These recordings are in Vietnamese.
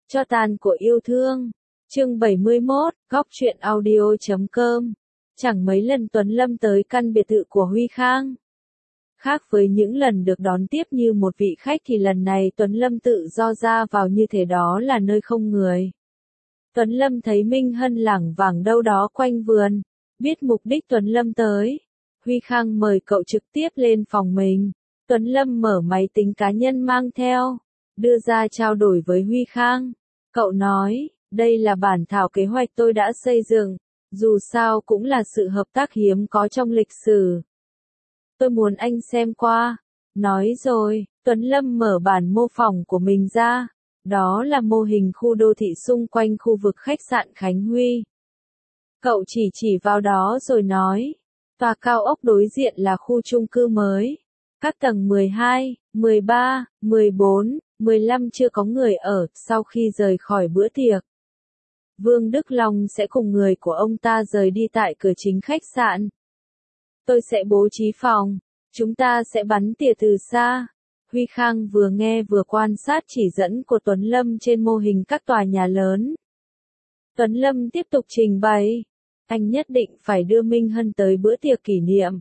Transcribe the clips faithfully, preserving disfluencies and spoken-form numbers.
Cho tàn của yêu thương. Chương bảy mươi mốt, góc truyện audio chấm com. Chẳng mấy lần Tuấn Lâm tới căn biệt thự của Huy Khang. Khác với những lần được đón tiếp như một vị khách thì lần này Tuấn Lâm tự do ra vào như thể đó là nơi không người. Tuấn Lâm thấy Minh Hân lảng vảng đâu đó quanh vườn. Biết mục đích Tuấn Lâm tới, Huy Khang mời cậu trực tiếp lên phòng mình. Tuấn Lâm mở máy tính cá nhân mang theo, đưa ra trao đổi với Huy Khang. Cậu nói, đây là bản thảo kế hoạch tôi đã xây dựng, dù sao cũng là sự hợp tác hiếm có trong lịch sử. Tôi muốn anh xem qua. Nói rồi, Tuấn Lâm mở bản mô phỏng của mình ra. Đó là mô hình khu đô thị xung quanh khu vực khách sạn Khánh Huy. Cậu chỉ chỉ vào đó rồi nói, tòa cao ốc đối diện là khu chung cư mới. Các tầng mười hai, mười ba, mười bốn, mười lăm chưa có người ở, sau khi rời khỏi bữa tiệc. Vương Đức Long sẽ cùng người của ông ta rời đi tại cửa chính khách sạn. Tôi sẽ bố trí phòng, chúng ta sẽ bắn tỉa từ xa. Huy Khang vừa nghe vừa quan sát chỉ dẫn của Tuấn Lâm trên mô hình các tòa nhà lớn. Tuấn Lâm tiếp tục trình bày, anh nhất định phải đưa Minh Hân tới bữa tiệc kỷ niệm.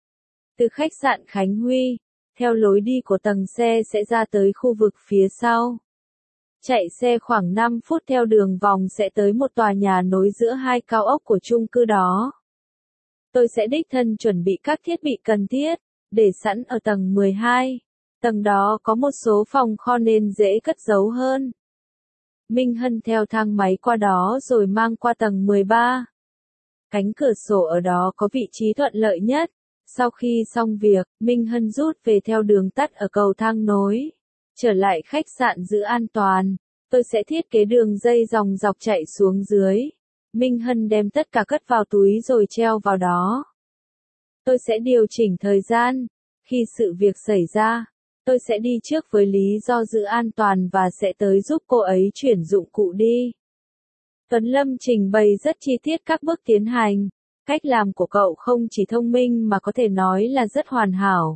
Từ khách sạn Khánh Huy, theo lối đi của tầng xe sẽ ra tới khu vực phía sau. Chạy xe khoảng năm phút theo đường vòng sẽ tới một tòa nhà nối giữa hai cao ốc của chung cư đó. Tôi sẽ đích thân chuẩn bị các thiết bị cần thiết, để sẵn ở tầng mười hai. Tầng đó có một số phòng kho nên dễ cất giấu hơn. Minh Hân theo thang máy qua đó rồi mang qua tầng mười ba. Cánh cửa sổ ở đó có vị trí thuận lợi nhất. Sau khi xong việc, Minh Hân rút về theo đường tắt ở cầu thang nối. Trở lại khách sạn giữ an toàn, tôi sẽ thiết kế đường dây dòng dọc chạy xuống dưới. Minh Hân đem tất cả cất vào túi rồi treo vào đó. Tôi sẽ điều chỉnh thời gian. Khi sự việc xảy ra, tôi sẽ đi trước với lý do giữ an toàn và sẽ tới giúp cô ấy chuyển dụng cụ đi. Tuấn Lâm trình bày rất chi tiết các bước tiến hành. Cách làm của cậu không chỉ thông minh mà có thể nói là rất hoàn hảo.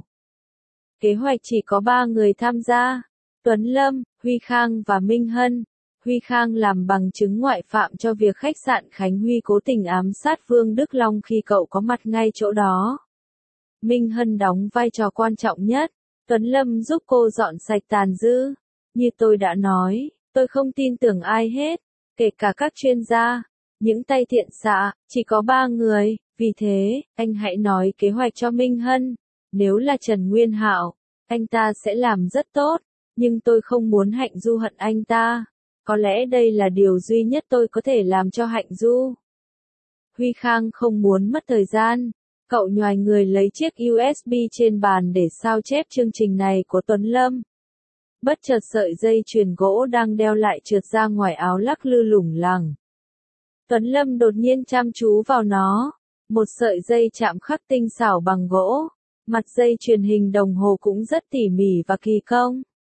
Kế hoạch chỉ có ba người tham gia. Tuấn Lâm, Huy Khang và Minh Hân. Huy Khang làm bằng chứng ngoại phạm cho việc khách sạn Khánh Huy cố tình ám sát Vương Đức Long khi cậu có mặt ngay chỗ đó. Minh Hân đóng vai trò quan trọng nhất. Tuấn Lâm giúp cô dọn sạch tàn dư. Như tôi đã nói, tôi không tin tưởng ai hết, kể cả các chuyên gia. Những tay thiện xạ, chỉ có ba người, vì thế, anh hãy nói kế hoạch cho Minh Hân. Nếu là Trần Nguyên Hạo, anh ta sẽ làm rất tốt, nhưng tôi không muốn Hạnh Du hận anh ta. Có lẽ đây là điều duy nhất tôi có thể làm cho Hạnh Du. Huy Khang không muốn mất thời gian. Cậu nhoài người lấy chiếc u ét bê trên bàn để sao chép chương trình này của Tuấn Lâm. Bất chợt sợi dây chuyền gỗ đang đeo lại trượt ra ngoài áo lắc lư lủng lẳng. Tuấn Lâm đột nhiên chăm chú vào nó. Một sợi dây chạm khắc tinh xảo bằng gỗ. Mặt dây chuyền hình đồng hồ cũng rất tỉ mỉ và kỳ công.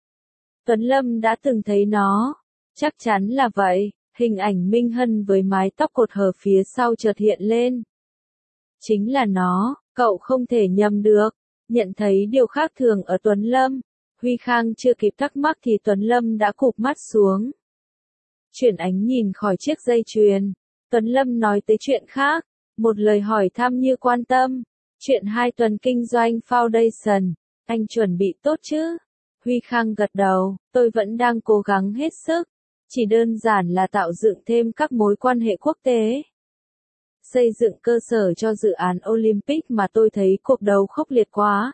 Tuấn Lâm đã từng thấy nó. Chắc chắn là vậy. Hình ảnh Minh Hân với mái tóc cột hở phía sau chợt hiện lên. Chính là nó, cậu không thể nhầm được. Nhận thấy điều khác thường ở Tuấn Lâm, Huy Khang chưa kịp thắc mắc thì Tuấn Lâm đã cụp mắt xuống. Chuyển ánh nhìn khỏi chiếc dây chuyền, Tuấn Lâm nói tới chuyện khác, một lời hỏi thăm như quan tâm. Chuyện hai tuần kinh doanh Foundation, anh chuẩn bị tốt chứ? Huy Khang gật đầu, tôi vẫn đang cố gắng hết sức, chỉ đơn giản là tạo dựng thêm các mối quan hệ quốc tế. Xây dựng cơ sở cho dự án Olympic mà tôi thấy cuộc đấu khốc liệt quá.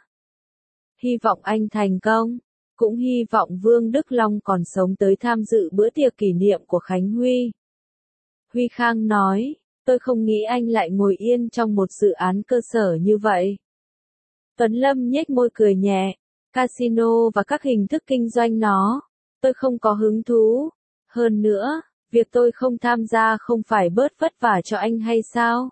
Hy vọng anh thành công, cũng hy vọng Vương Đức Long còn sống tới tham dự bữa tiệc kỷ niệm của Khánh Huy. Huy Khang nói, tôi không nghĩ anh lại ngồi yên trong một dự án cơ sở như vậy. Tuấn Lâm nhếch môi cười nhẹ, casino và các hình thức kinh doanh nó, tôi không có hứng thú. Hơn nữa, việc tôi không tham gia không phải bớt vất vả cho anh hay sao?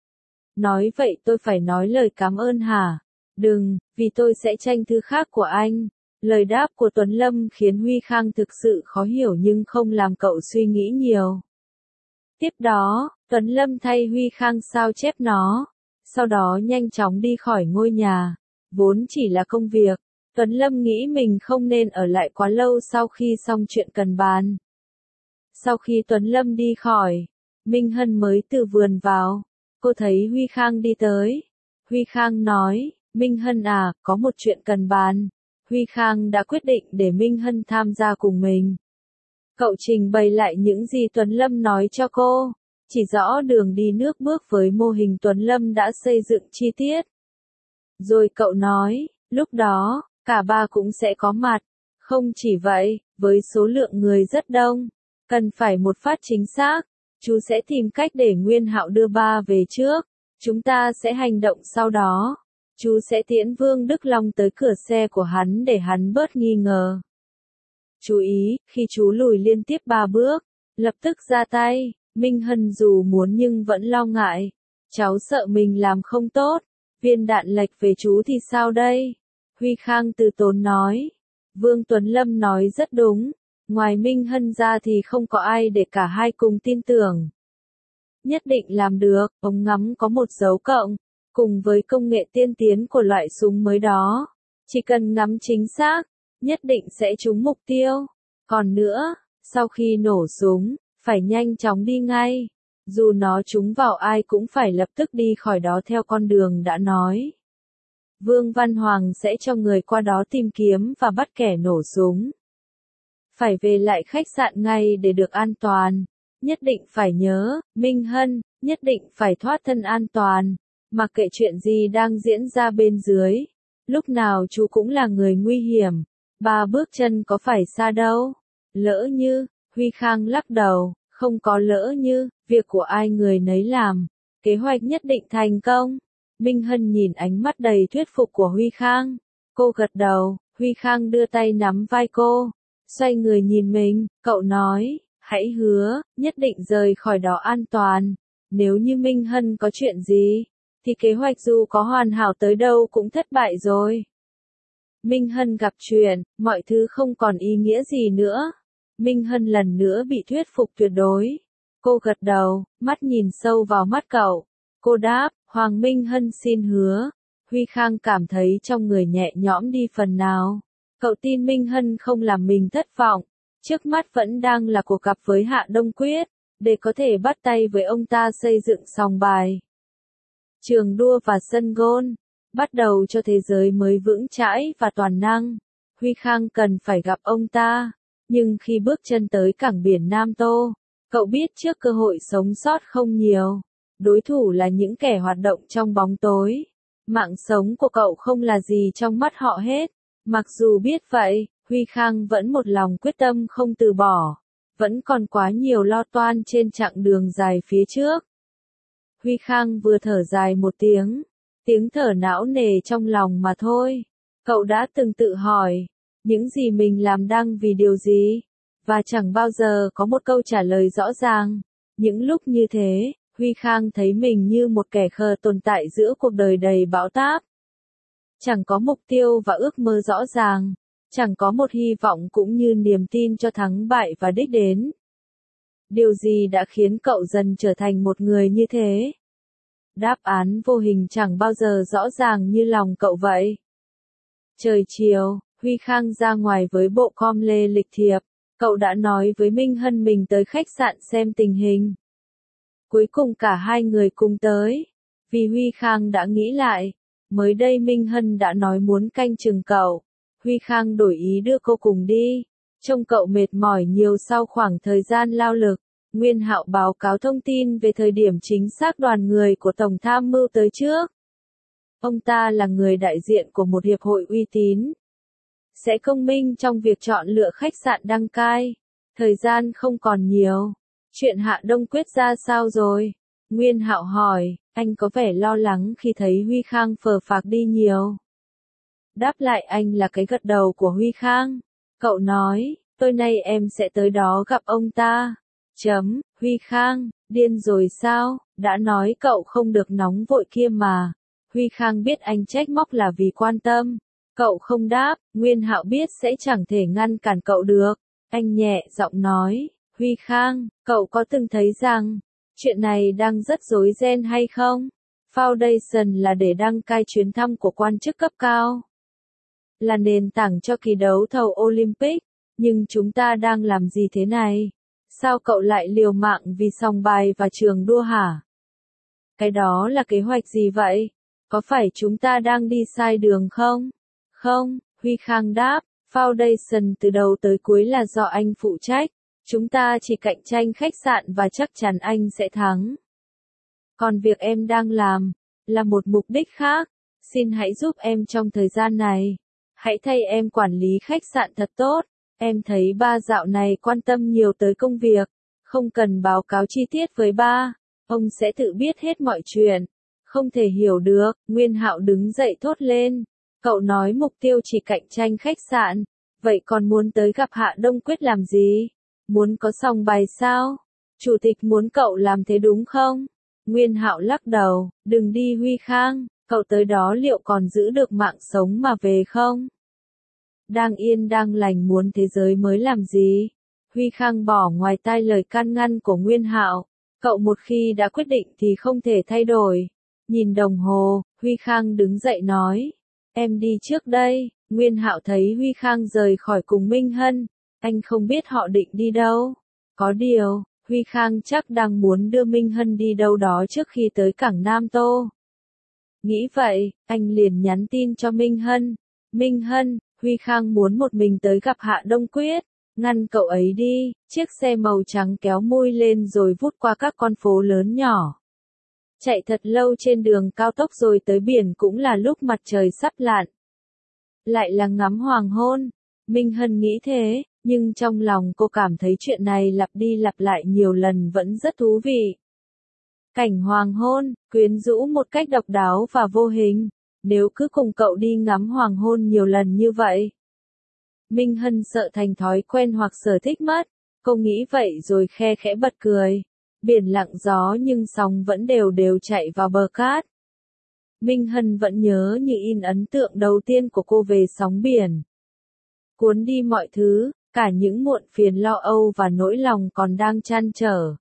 Nói vậy tôi phải nói lời cảm ơn hả? Đừng, vì tôi sẽ tranh thứ khác của anh. Lời đáp của Tuấn Lâm khiến Huy Khang thực sự khó hiểu nhưng không làm cậu suy nghĩ nhiều. Tiếp đó, Tuấn Lâm thay Huy Khang sao chép nó. Sau đó nhanh chóng đi khỏi ngôi nhà. Vốn chỉ là công việc, Tuấn Lâm nghĩ mình không nên ở lại quá lâu sau khi xong chuyện cần bàn. Sau khi Tuấn Lâm đi khỏi, Minh Hân mới từ vườn vào. Cô thấy Huy Khang đi tới. Huy Khang nói, Minh Hân à, có một chuyện cần bàn. Huy Khang đã quyết định để Minh Hân tham gia cùng mình. Cậu trình bày lại những gì Tuấn Lâm nói cho cô, chỉ rõ đường đi nước bước với mô hình Tuấn Lâm đã xây dựng chi tiết. Rồi cậu nói, lúc đó, cả ba cũng sẽ có mặt. Không chỉ vậy, với số lượng người rất đông, cần phải một phát chính xác, chú sẽ tìm cách để Nguyên Hạo đưa ba về trước. Chúng ta sẽ hành động sau đó. Chú sẽ tiễn Vương Đức Long tới cửa xe của hắn để hắn bớt nghi ngờ. Chú ý, khi chú lùi liên tiếp ba bước, lập tức ra tay. Minh Hân dù muốn nhưng vẫn lo ngại. Cháu sợ mình làm không tốt. Viên đạn lệch về chú thì sao đây? Huy Khang từ tốn nói. Vương Tuấn Lâm nói rất đúng. Ngoài Minh Hân ra thì không có ai để cả hai cùng tin tưởng. Nhất định làm được. Ống ngắm có một dấu cộng. Cùng với công nghệ tiên tiến của loại súng mới đó. Chỉ cần ngắm chính xác, nhất định sẽ trúng mục tiêu. Còn nữa, sau khi nổ súng, phải nhanh chóng đi ngay. Dù nó trúng vào ai cũng phải lập tức đi khỏi đó theo con đường đã nói. Vương Văn Hoàng sẽ cho người qua đó tìm kiếm và bắt kẻ nổ súng. Phải về lại khách sạn ngay để được an toàn. Nhất định phải nhớ, Minh Hân, nhất định phải thoát thân an toàn. Mặc kệ chuyện gì đang diễn ra bên dưới. Lúc nào chú cũng là người nguy hiểm. Ba bước chân có phải xa đâu. Lỡ như, Huy Khang lắc đầu, không có lỡ như, việc của ai người nấy làm. Kế hoạch nhất định thành công. Minh Hân nhìn ánh mắt đầy thuyết phục của Huy Khang. Cô gật đầu, Huy Khang đưa tay nắm vai cô. Xoay người nhìn mình, cậu nói, hãy hứa, nhất định rời khỏi đó an toàn. Nếu như Minh Hân có chuyện gì, thì kế hoạch dù có hoàn hảo tới đâu cũng thất bại rồi. Minh Hân gặp chuyện, mọi thứ không còn ý nghĩa gì nữa. Minh Hân lần nữa bị thuyết phục tuyệt đối. Cô gật đầu, mắt nhìn sâu vào mắt cậu. Cô đáp, Hoàng Minh Hân xin hứa. Huy Khang cảm thấy trong người nhẹ nhõm đi phần nào. Cậu tin Minh Hân không làm mình thất vọng. Trước mắt vẫn đang là cuộc gặp với Hạ Đông Quyết, để có thể bắt tay với ông ta xây dựng sòng bài. Trường đua và sân gôn, bắt đầu cho thế giới mới vững chãi và toàn năng. Huy Khang cần phải gặp ông ta, nhưng khi bước chân tới cảng biển Nam Tô, cậu biết trước cơ hội sống sót không nhiều. Đối thủ là những kẻ hoạt động trong bóng tối. Mạng sống của cậu không là gì trong mắt họ hết. Mặc dù biết vậy, Huy Khang vẫn một lòng quyết tâm không từ bỏ. Vẫn còn quá nhiều lo toan trên chặng đường dài phía trước. Huy Khang vừa thở dài một tiếng. Tiếng thở não nề trong lòng mà thôi. Cậu đã từng tự hỏi, những gì mình làm đang vì điều gì? Và chẳng bao giờ có một câu trả lời rõ ràng. Những lúc như thế, Huy Khang thấy mình như một kẻ khờ tồn tại giữa cuộc đời đầy bão táp. Chẳng có mục tiêu và ước mơ rõ ràng. Chẳng có một hy vọng cũng như niềm tin cho thắng bại và đích đến. Điều gì đã khiến cậu dần trở thành một người như thế? Đáp án vô hình chẳng bao giờ rõ ràng như lòng cậu vậy. Trời chiều, Huy Khang ra ngoài với bộ com lê lịch thiệp. Cậu đã nói với Minh Hân mình tới khách sạn xem tình hình. Cuối cùng cả hai người cùng tới. Vì Huy Khang đã nghĩ lại. Mới đây Minh Hân đã nói muốn canh chừng cậu. Huy Khang đổi ý đưa cô cùng đi. Trông cậu mệt mỏi nhiều sau khoảng thời gian lao lực. Nguyên Hạo báo cáo thông tin về thời điểm chính xác đoàn người của Tổng Tham mưu tới trước. Ông ta là người đại diện của một hiệp hội uy tín. Sẽ công minh trong việc chọn lựa khách sạn đăng cai. Thời gian không còn nhiều. Chuyện Hạ Đông Quyết ra sao rồi? Nguyên Hạo hỏi, anh có vẻ lo lắng khi thấy Huy Khang phờ phạc đi nhiều. Đáp lại anh là cái gật đầu của Huy Khang. Cậu nói, tối nay em sẽ tới đó gặp ông ta. Chấm, Huy Khang, điên rồi sao? Đã nói cậu không được nóng vội kia mà. Huy Khang biết anh trách móc là vì quan tâm. Cậu không đáp, Nguyên Hạo biết sẽ chẳng thể ngăn cản cậu được. Anh nhẹ giọng nói, Huy Khang, cậu có từng thấy rằng, chuyện này đang rất rối ren hay không? Foundation là để đăng cai chuyến thăm của quan chức cấp cao. Là nền tảng cho kỳ đấu thầu Olympic. Nhưng chúng ta đang làm gì thế này? Sao cậu lại liều mạng vì sòng bài và trường đua hả? Cái đó là kế hoạch gì vậy? Có phải chúng ta đang đi sai đường không? Không, Huy Khang đáp, Foundation từ đầu tới cuối là do anh phụ trách. Chúng ta chỉ cạnh tranh khách sạn và chắc chắn anh sẽ thắng. Còn việc em đang làm, là một mục đích khác. Xin hãy giúp em trong thời gian này. Hãy thay em quản lý khách sạn thật tốt. Em thấy ba dạo này quan tâm nhiều tới công việc. Không cần báo cáo chi tiết với ba. Ông sẽ tự biết hết mọi chuyện. Không thể hiểu được, Nguyên Hạo đứng dậy thốt lên. Cậu nói mục tiêu chỉ cạnh tranh khách sạn. Vậy còn muốn tới gặp Hạ Đông Quyết làm gì? Muốn có sòng bài sao? Chủ tịch muốn cậu làm thế đúng không? Nguyên Hạo lắc đầu, đừng đi Huy Khang, cậu tới đó liệu còn giữ được mạng sống mà về không? Đang yên đang lành muốn thế giới mới làm gì? Huy Khang bỏ ngoài tai lời can ngăn của Nguyên Hạo, cậu một khi đã quyết định thì không thể thay đổi. Nhìn đồng hồ, Huy Khang đứng dậy nói, em đi trước đây. Nguyên Hạo thấy Huy Khang rời khỏi cùng Minh Hân, anh không biết họ định đi đâu. Có điều, Huy Khang chắc đang muốn đưa Minh Hân đi đâu đó trước khi tới cảng Nam Tô. Nghĩ vậy, anh liền nhắn tin cho Minh Hân. Minh Hân, Huy Khang muốn một mình tới gặp Hạ Đông Quyết. Ngăn cậu ấy đi. Chiếc xe màu trắng kéo mui lên rồi vút qua các con phố lớn nhỏ. Chạy thật lâu trên đường cao tốc rồi tới biển cũng là lúc mặt trời sắp lặn. Lại là ngắm hoàng hôn. Minh Hân nghĩ thế, nhưng trong lòng cô cảm thấy chuyện này lặp đi lặp lại nhiều lần vẫn rất thú vị. Cảnh hoàng hôn, quyến rũ một cách độc đáo và vô hình. Nếu cứ cùng cậu đi ngắm hoàng hôn nhiều lần như vậy. Minh Hân sợ thành thói quen hoặc sở thích mất. Cô nghĩ vậy rồi khe khẽ bật cười. Biển lặng gió nhưng sóng vẫn đều đều chạy vào bờ cát. Minh Hân vẫn nhớ như in ấn tượng đầu tiên của cô về sóng biển. Cuốn đi mọi thứ, cả những muộn phiền lo âu và nỗi lòng còn đang trăn trở.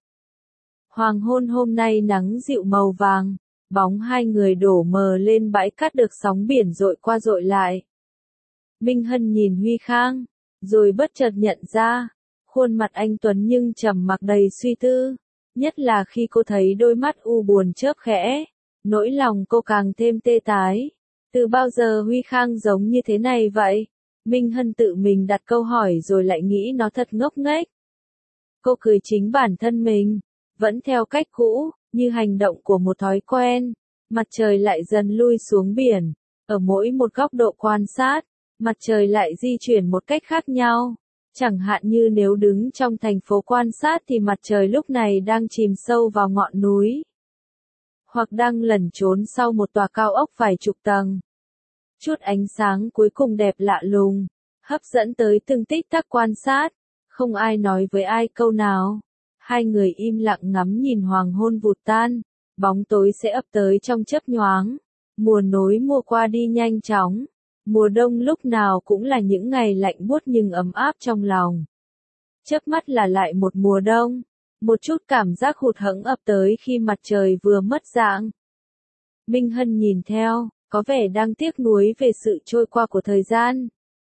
Hoàng hôn hôm nay nắng dịu màu vàng, bóng hai người đổ mờ lên bãi cát được sóng biển dội qua dội lại. Minh Hân nhìn Huy Khang, rồi bất chợt nhận ra, khuôn mặt anh tuấn nhưng trầm mặc đầy suy tư, nhất là khi cô thấy đôi mắt u buồn chớp khẽ, nỗi lòng cô càng thêm tê tái. Từ bao giờ Huy Khang giống như thế này vậy? Minh Hân tự mình đặt câu hỏi rồi lại nghĩ nó thật ngốc nghếch. Cô cười chính bản thân mình, vẫn theo cách cũ, như hành động của một thói quen. Mặt trời lại dần lui xuống biển, ở mỗi một góc độ quan sát, mặt trời lại di chuyển một cách khác nhau. Chẳng hạn như nếu đứng trong thành phố quan sát thì mặt trời lúc này đang chìm sâu vào ngọn núi, hoặc đang lẩn trốn sau một tòa cao ốc vài chục tầng. Chút ánh sáng cuối cùng đẹp lạ lùng, hấp dẫn tới từng tích tắc quan sát, không ai nói với ai câu nào. Hai người im lặng ngắm nhìn hoàng hôn vụt tan, bóng tối sẽ ập tới trong chớp nhoáng. Mùa nối mùa qua đi nhanh chóng, mùa đông lúc nào cũng là những ngày lạnh buốt nhưng ấm áp trong lòng. Chớp mắt là lại một mùa đông, một chút cảm giác hụt hẫng ập tới khi mặt trời vừa mất dạng. Minh Hân nhìn theo, có vẻ đang tiếc nuối về sự trôi qua của thời gian.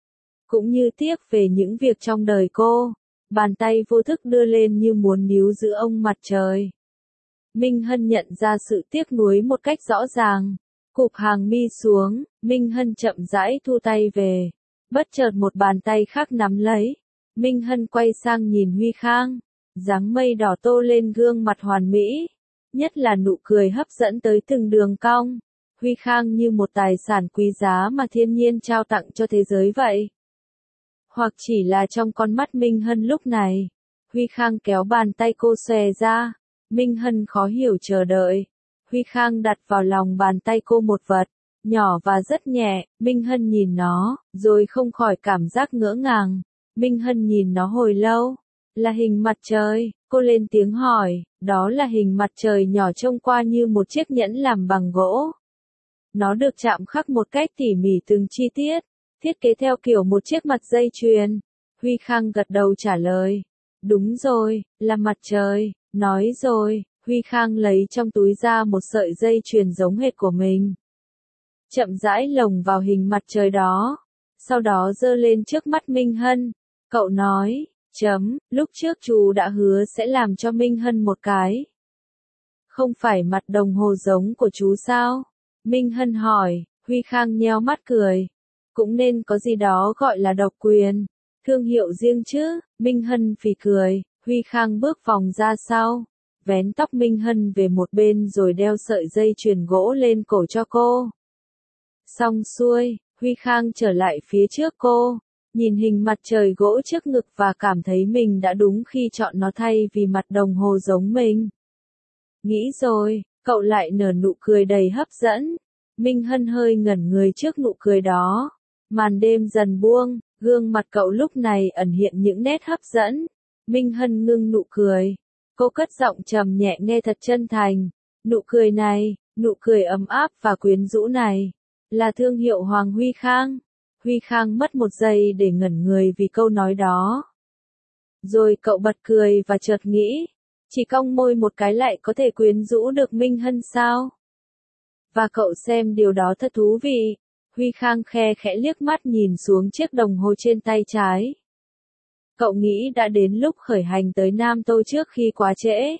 Cũng như tiếc về những việc trong đời cô, bàn tay vô thức đưa lên như muốn níu giữ ông mặt trời. Minh Hân nhận ra sự tiếc nuối một cách rõ ràng. Cụp hàng mi xuống, Minh Hân chậm rãi thu tay về. Bất chợt một bàn tay khác nắm lấy. Minh Hân quay sang nhìn Huy Khang. Dáng mây đỏ tô lên gương mặt hoàn mỹ. Nhất là nụ cười hấp dẫn tới từng đường cong. Huy Khang như một tài sản quý giá mà thiên nhiên trao tặng cho thế giới vậy. Hoặc chỉ là trong con mắt Minh Hân lúc này. Huy Khang kéo bàn tay cô xòe ra. Minh Hân khó hiểu chờ đợi. Huy Khang đặt vào lòng bàn tay cô một vật, nhỏ và rất nhẹ. Minh Hân nhìn nó, rồi không khỏi cảm giác ngỡ ngàng. Minh Hân nhìn nó hồi lâu. Là hình mặt trời, cô lên tiếng hỏi, đó là hình mặt trời nhỏ trông qua như một chiếc nhẫn làm bằng gỗ. Nó được chạm khắc một cách tỉ mỉ từng chi tiết, thiết kế theo kiểu một chiếc mặt dây chuyền. Huy Khang gật đầu trả lời, đúng rồi, là mặt trời. Nói rồi, Huy Khang lấy trong túi ra một sợi dây chuyền giống hệt của mình. Chậm rãi lồng vào hình mặt trời đó, sau đó giơ lên trước mắt Minh Hân. Cậu nói, Chấm, lúc trước chú đã hứa sẽ làm cho Minh Hân một cái. Không phải mặt đồng hồ giống của chú sao? Minh Hân hỏi, Huy Khang nheo mắt cười. Cũng nên có gì đó gọi là độc quyền, thương hiệu riêng chứ, Minh Hân phì cười, Huy Khang bước vòng ra sau, vén tóc Minh Hân về một bên rồi đeo sợi dây chuyền gỗ lên cổ cho cô. Xong xuôi, Huy Khang trở lại phía trước cô, nhìn hình mặt trời gỗ trước ngực và cảm thấy mình đã đúng khi chọn nó thay vì mặt đồng hồ giống mình. Nghĩ rồi, cậu lại nở nụ cười đầy hấp dẫn. Minh Hân hơi ngẩn người trước nụ cười đó. Màn đêm dần buông, gương mặt cậu lúc này ẩn hiện những nét hấp dẫn. Minh Hân ngưng nụ cười. Cô cất giọng trầm nhẹ nghe thật chân thành. Nụ cười này, nụ cười ấm áp và quyến rũ này, là thương hiệu Hoàng Huy Khang. Huy Khang mất một giây để ngẩn người vì câu nói đó. Rồi cậu bật cười và chợt nghĩ, chỉ cong môi một cái lại có thể quyến rũ được Minh Hân sao? Và cậu xem điều đó thật thú vị. Huy Khang khe khẽ liếc mắt nhìn xuống chiếc đồng hồ trên tay trái. Cậu nghĩ đã đến lúc khởi hành tới Nam Tô trước khi quá trễ.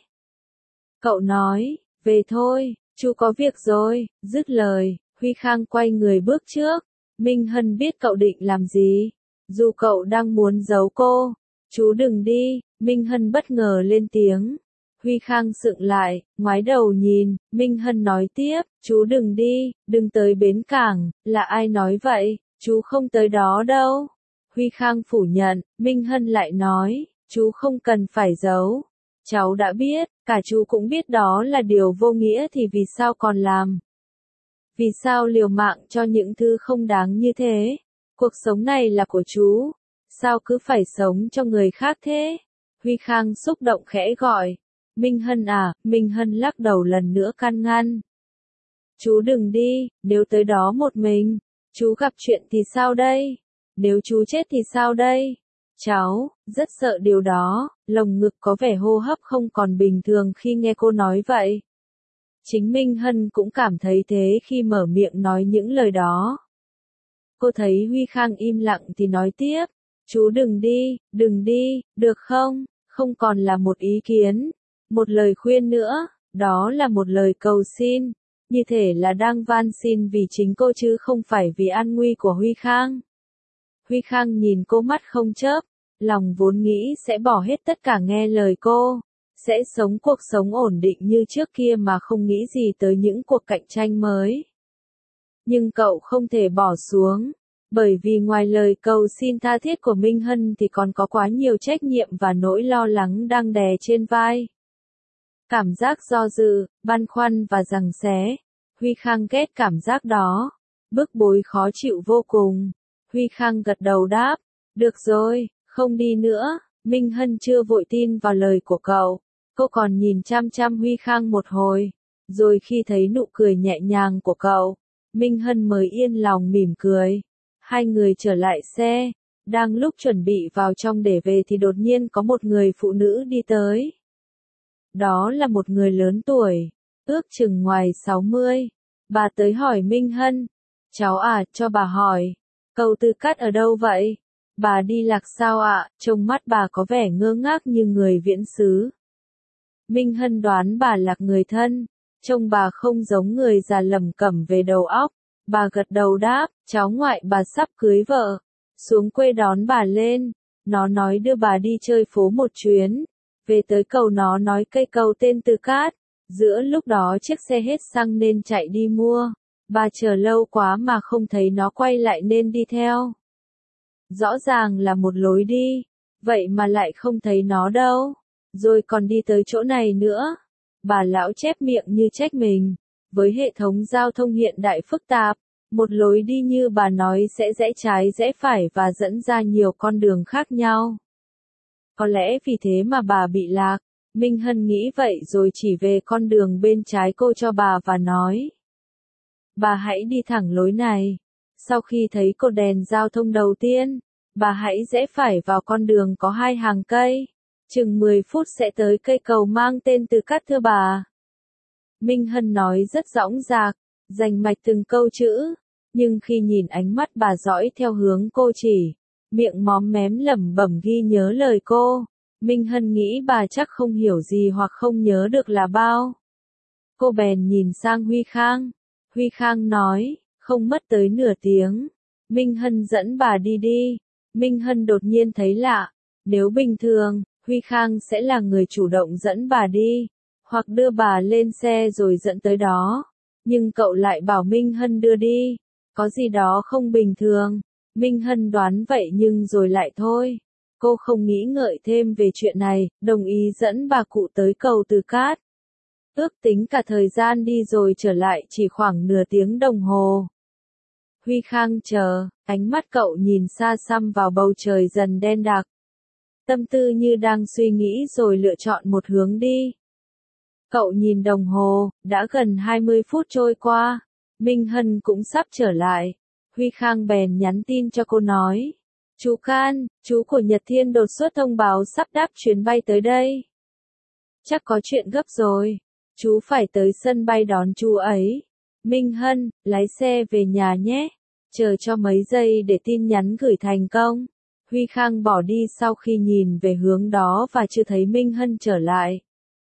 Cậu nói, về thôi, chú có việc rồi, dứt lời, Huy Khang quay người bước trước. Minh Hân biết cậu định làm gì. Dù cậu đang muốn giấu cô, chú đừng đi, Minh Hân bất ngờ lên tiếng. Huy Khang sững lại, ngoái đầu nhìn, Minh Hân nói tiếp, chú đừng đi, đừng tới bến cảng, là ai nói vậy, chú không tới đó đâu. Huy Khang phủ nhận, Minh Hân lại nói, chú không cần phải giấu. Cháu đã biết, cả chú cũng biết đó là điều vô nghĩa thì vì sao còn làm? Vì sao liều mạng cho những thứ không đáng như thế? Cuộc sống này là của chú, sao cứ phải sống cho người khác thế? Huy Khang xúc động khẽ gọi. Minh Hân à, Minh Hân lắc đầu lần nữa can ngăn. Chú đừng đi, nếu tới đó một mình, chú gặp chuyện thì sao đây? Nếu chú chết thì sao đây? Cháu, rất sợ điều đó, lồng ngực có vẻ hô hấp không còn bình thường khi nghe cô nói vậy. Chính Minh Hân cũng cảm thấy thế khi mở miệng nói những lời đó. Cô thấy Huy Khang im lặng thì nói tiếp, chú đừng đi, đừng đi, được không? Không còn là một ý kiến, một lời khuyên nữa, đó là một lời cầu xin, như thể là đang van xin vì chính cô chứ không phải vì an nguy của Huy Khang. Huy Khang nhìn cô mắt không chớp, lòng vốn nghĩ sẽ bỏ hết tất cả nghe lời cô, sẽ sống cuộc sống ổn định như trước kia mà không nghĩ gì tới những cuộc cạnh tranh mới. Nhưng cậu không thể bỏ xuống, bởi vì ngoài lời cầu xin tha thiết của Minh Hân thì còn có quá nhiều trách nhiệm và nỗi lo lắng đang đè trên vai. Cảm giác do dự, băn khoăn và giằng xé. Huy Khang ghét cảm giác đó. Bức bối khó chịu vô cùng. Huy Khang gật đầu đáp. Được rồi, không đi nữa. Minh Hân chưa vội tin vào lời của cậu. Cô còn nhìn chăm chăm Huy Khang một hồi. Rồi khi thấy nụ cười nhẹ nhàng của cậu, Minh Hân mới yên lòng mỉm cười. Hai người trở lại xe. Đang lúc chuẩn bị vào trong để về thì đột nhiên có một người phụ nữ đi tới. Đó là một người lớn tuổi, ước chừng ngoài sáu mươi. Bà tới hỏi Minh Hân. Cháu à, cho bà hỏi. Câu Tư Cát ở đâu vậy? Bà đi lạc sao ạ? À? Trông mắt bà có vẻ ngơ ngác như người viễn xứ. Minh Hân đoán bà lạc người thân. Trông bà không giống người già lẩm cẩm về đầu óc. Bà gật đầu đáp, cháu ngoại bà sắp cưới vợ. Xuống quê đón bà lên. Nó nói đưa bà đi chơi phố một chuyến. Về tới cầu nó nói cây cầu tên Tư Cát. Giữa lúc đó chiếc xe hết xăng nên chạy đi mua. Bà chờ lâu quá mà không thấy nó quay lại nên đi theo. Rõ ràng là một lối đi. Vậy mà lại không thấy nó đâu. Rồi còn đi tới chỗ này nữa. Bà lão chép miệng như trách mình. Với hệ thống giao thông hiện đại phức tạp, một lối đi như bà nói sẽ rẽ trái rẽ phải và dẫn ra nhiều con đường khác nhau. Có lẽ vì thế mà bà bị lạc. Minh Hân nghĩ vậy rồi chỉ về con đường bên trái cô cho bà và nói. Bà hãy đi thẳng lối này. Sau khi thấy cột đèn giao thông đầu tiên, bà hãy rẽ phải vào con đường có hai hàng cây. Chừng mười phút sẽ tới cây cầu mang tên Tư Cát thưa bà. Minh Hân nói rất dõng dạc, rành mạch từng câu chữ. Nhưng khi nhìn ánh mắt bà dõi theo hướng cô chỉ, miệng móm mém lẩm bẩm ghi nhớ lời cô. Minh Hân nghĩ bà chắc không hiểu gì hoặc không nhớ được là bao. Cô bèn nhìn sang Huy Khang. Huy Khang nói, không mất tới nửa tiếng. Minh Hân dẫn bà đi đi. Minh Hân đột nhiên thấy lạ. Nếu bình thường, Huy Khang sẽ là người chủ động dẫn bà đi, hoặc đưa bà lên xe rồi dẫn tới đó. Nhưng cậu lại bảo Minh Hân đưa đi. Có gì đó không bình thường. Minh Hân đoán vậy nhưng rồi lại thôi. Cô không nghĩ ngợi thêm về chuyện này, đồng ý dẫn bà cụ tới cầu Từ Cát. Ước tính cả thời gian đi rồi trở lại chỉ khoảng nửa tiếng đồng hồ. Huy Khang chờ, ánh mắt cậu nhìn xa xăm vào bầu trời dần đen đặc. Tâm tư như đang suy nghĩ rồi lựa chọn một hướng đi. Cậu nhìn đồng hồ, đã gần hai mươi phút trôi qua. Minh Hân cũng sắp trở lại. Huy Khang bèn nhắn tin cho cô nói. Chú Can, chú của Nhật Thiên đột xuất thông báo sắp đáp chuyến bay tới đây. Chắc có chuyện gấp rồi. Chú phải tới sân bay đón chú ấy. Minh Hân, lái xe về nhà nhé. Chờ cho mấy giây để tin nhắn gửi thành công. Huy Khang bỏ đi sau khi nhìn về hướng đó và chưa thấy Minh Hân trở lại.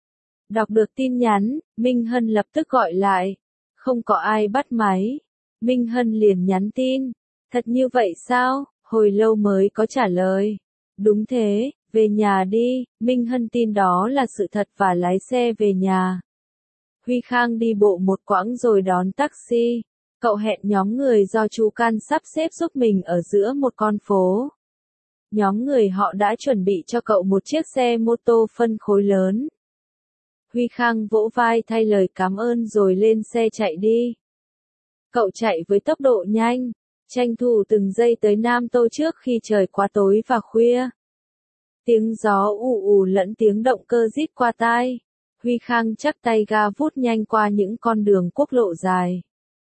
Đọc được tin nhắn, Minh Hân lập tức gọi lại. Không có ai bắt máy. Minh Hân liền nhắn tin. Thật như vậy sao? Hồi lâu mới có trả lời. Đúng thế, về nhà đi. Minh Hân tin đó là sự thật và lái xe về nhà. Huy Khang đi bộ một quãng rồi đón taxi. Cậu hẹn nhóm người do chú Can sắp xếp giúp mình ở giữa một con phố. Nhóm người họ đã chuẩn bị cho cậu một chiếc xe mô tô phân khối lớn. Huy Khang vỗ vai thay lời cảm ơn rồi lên xe chạy đi. Cậu chạy với tốc độ nhanh, tranh thủ từng giây tới Nam Tô trước khi trời quá tối và khuya. Tiếng gió ù ù lẫn tiếng động cơ rít qua tai. Huy Khang chắc tay ga vút nhanh qua những con đường quốc lộ dài.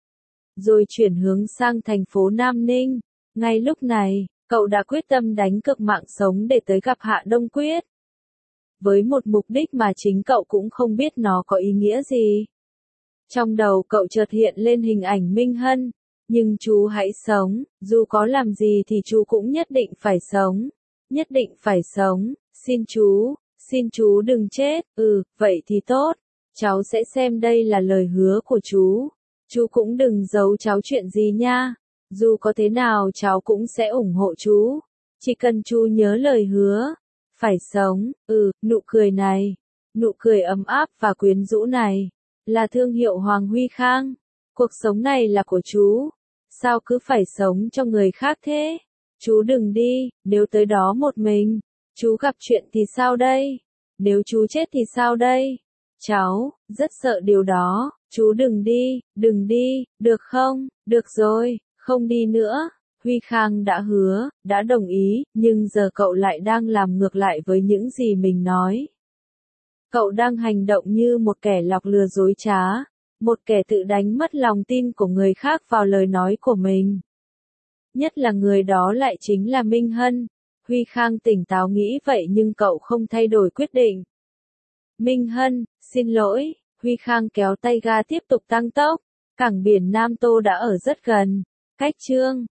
Rồi chuyển hướng sang thành phố Nam Ninh. Ngay lúc này, cậu đã quyết tâm đánh cược mạng sống để tới gặp Hạ Đông Quyết. Với một mục đích mà chính cậu cũng không biết nó có ý nghĩa gì. Trong đầu cậu chợt hiện lên hình ảnh Minh Hân. Nhưng chú hãy sống, dù có làm gì thì chú cũng nhất định phải sống. Nhất định phải sống, xin chú, xin chú đừng chết, ừ, vậy thì tốt. Cháu sẽ xem đây là lời hứa của chú. Chú cũng đừng giấu cháu chuyện gì nha. Dù có thế nào cháu cũng sẽ ủng hộ chú. Chỉ cần chú nhớ lời hứa. Phải sống, ừ, nụ cười này. Nụ cười ấm áp và quyến rũ này. Là thương hiệu Hoàng Huy Khang. Cuộc sống này là của chú. Sao cứ phải sống cho người khác thế? Chú đừng đi, nếu tới đó một mình. Chú gặp chuyện thì sao đây? Nếu chú chết thì sao đây? Cháu, rất sợ điều đó. Chú đừng đi, đừng đi, được không? Được rồi, không đi nữa. Huy Khang đã hứa, đã đồng ý, nhưng giờ cậu lại đang làm ngược lại với những gì mình nói. Cậu đang hành động như một kẻ lọc lừa dối trá, một kẻ tự đánh mất lòng tin của người khác vào lời nói của mình. Nhất là người đó lại chính là Minh Hân. Huy Khang tỉnh táo nghĩ vậy nhưng cậu không thay đổi quyết định. Minh Hân, xin lỗi. Huy Khang kéo tay ga tiếp tục tăng tốc. Cảng biển Nam Tô đã ở rất gần. Cách Chương